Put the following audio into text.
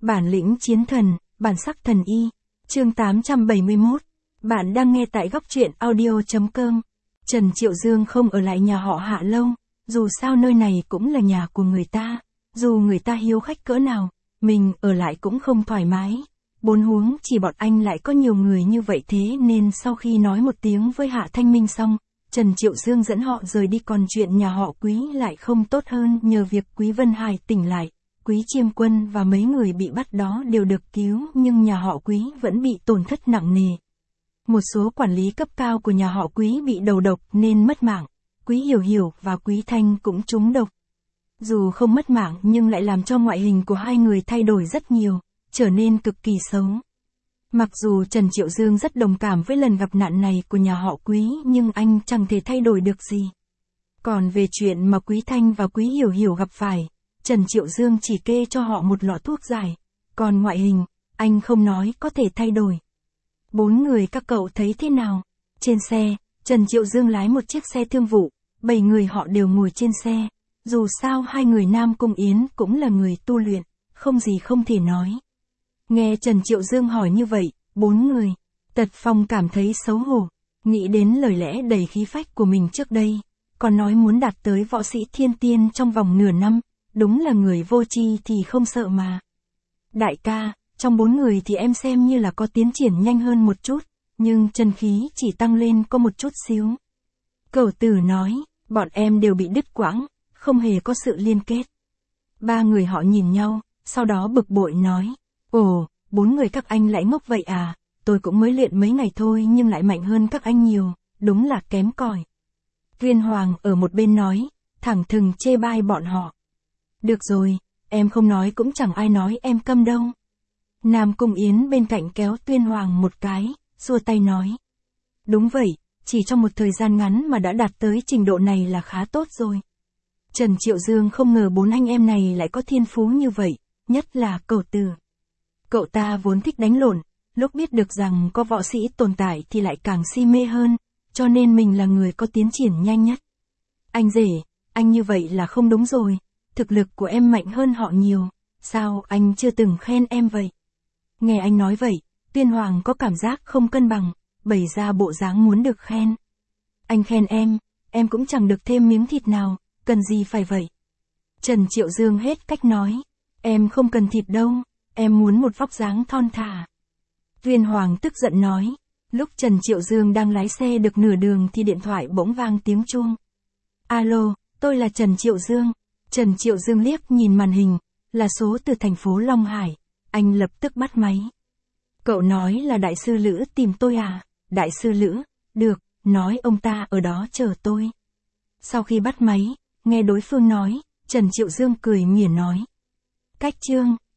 Bản lĩnh chiến thần, bản sắc thần y. Chương 871. Bạn đang nghe tại góc truyện audio.com. Trần Triệu Dương không ở lại nhà họ Hạ lâu, dù sao nơi này cũng là nhà của người ta, dù người ta hiếu khách cỡ nào, mình ở lại cũng không thoải mái. Bốn huống chỉ bọn anh lại có nhiều người như vậy, thế nên sau khi nói một tiếng với Hạ Thanh Minh xong, Trần Triệu Dương dẫn họ rời đi. Còn chuyện nhà họ Quý lại không tốt hơn, nhờ việc Quý Vân Hải tỉnh lại, Quý Chiêm Quân và mấy người bị bắt đó đều được cứu, nhưng nhà họ Quý vẫn bị tổn thất nặng nề. Một số quản lý cấp cao của nhà họ Quý bị đầu độc nên mất mạng, Quý Hiểu Hiểu và Quý Thanh cũng trúng độc. Dù không mất mạng nhưng lại làm cho ngoại hình của hai người thay đổi rất nhiều, trở nên cực kỳ xấu. Mặc dù Trần Triệu Dương rất đồng cảm với lần gặp nạn này của nhà họ Quý, nhưng anh chẳng thể thay đổi được gì. Còn về chuyện mà Quý Thanh và Quý Hiểu Hiểu gặp phải, Trần Triệu Dương chỉ kê cho họ một lọ thuốc giải, còn ngoại hình, anh không nói có thể thay đổi. Bốn người các cậu thấy thế nào? Trên xe, Trần Triệu Dương lái một chiếc xe thương vụ, 7 người họ đều ngồi trên xe. Dù sao hai người Nam Cung Yến cũng là người tu luyện, không gì không thể nói. Nghe Trần Triệu Dương hỏi như vậy, bốn người, Tật Phong cảm thấy xấu hổ, nghĩ đến lời lẽ đầy khí phách của mình trước đây, còn nói muốn đạt tới võ sĩ thiên tiên trong vòng nửa năm, đúng là người vô tri thì không sợ mà. Đại ca, trong bốn người thì em xem như là có tiến triển nhanh hơn một chút, nhưng chân khí chỉ tăng lên có một chút xíu. Cẩu Tử nói, bọn em đều bị đứt quãng, không hề có sự liên kết. Ba người họ nhìn nhau, sau đó bực bội nói, ồ, bốn người các anh lại ngốc vậy à, tôi cũng mới luyện mấy ngày thôi nhưng lại mạnh hơn các anh nhiều, đúng là kém cỏi. Viên Hoàng ở một bên nói, thẳng thừng chê bai bọn họ. Được rồi, em không nói cũng chẳng ai nói em câm đâu. Nam Cung Yến bên cạnh kéo Tuyên Hoàng một cái, xua tay nói. Đúng vậy, chỉ trong một thời gian ngắn mà đã đạt tới trình độ này là khá tốt rồi. Trần Triệu Dương không ngờ bốn anh em này lại có thiên phú như vậy, nhất là Cẩu Tử. Cậu ta vốn thích đánh lộn, lúc biết được rằng có võ sĩ tồn tại thì lại càng si mê hơn, cho nên mình là người có tiến triển nhanh nhất. Anh rể, anh như vậy là không đúng rồi, thực lực của em mạnh hơn họ nhiều, sao anh chưa từng khen em vậy? Nghe anh nói vậy, Tuyên Hoàng có cảm giác không cân bằng, bày ra bộ dáng muốn được khen. Anh khen em cũng chẳng được thêm miếng thịt nào, cần gì phải vậy? Trần Triệu Dương hết cách nói, em không cần thịt đâu, em muốn một vóc dáng thon thả. Tuyên Hoàng tức giận nói, lúc Trần Triệu Dương đang lái xe được nửa đường thì điện thoại bỗng vang tiếng chuông. Alo, tôi là Trần Triệu Dương. Trần Triệu Dương liếc nhìn màn hình, là số từ thành phố Long Hải, anh lập tức bắt máy. Cậu nói là đại sư Lữ tìm tôi à? Đại sư Lữ, được, nói ông ta ở đó chờ tôi. Sau khi bắt máy, nghe đối phương nói, Trần Triệu Dương cười mỉa nói. Cách chương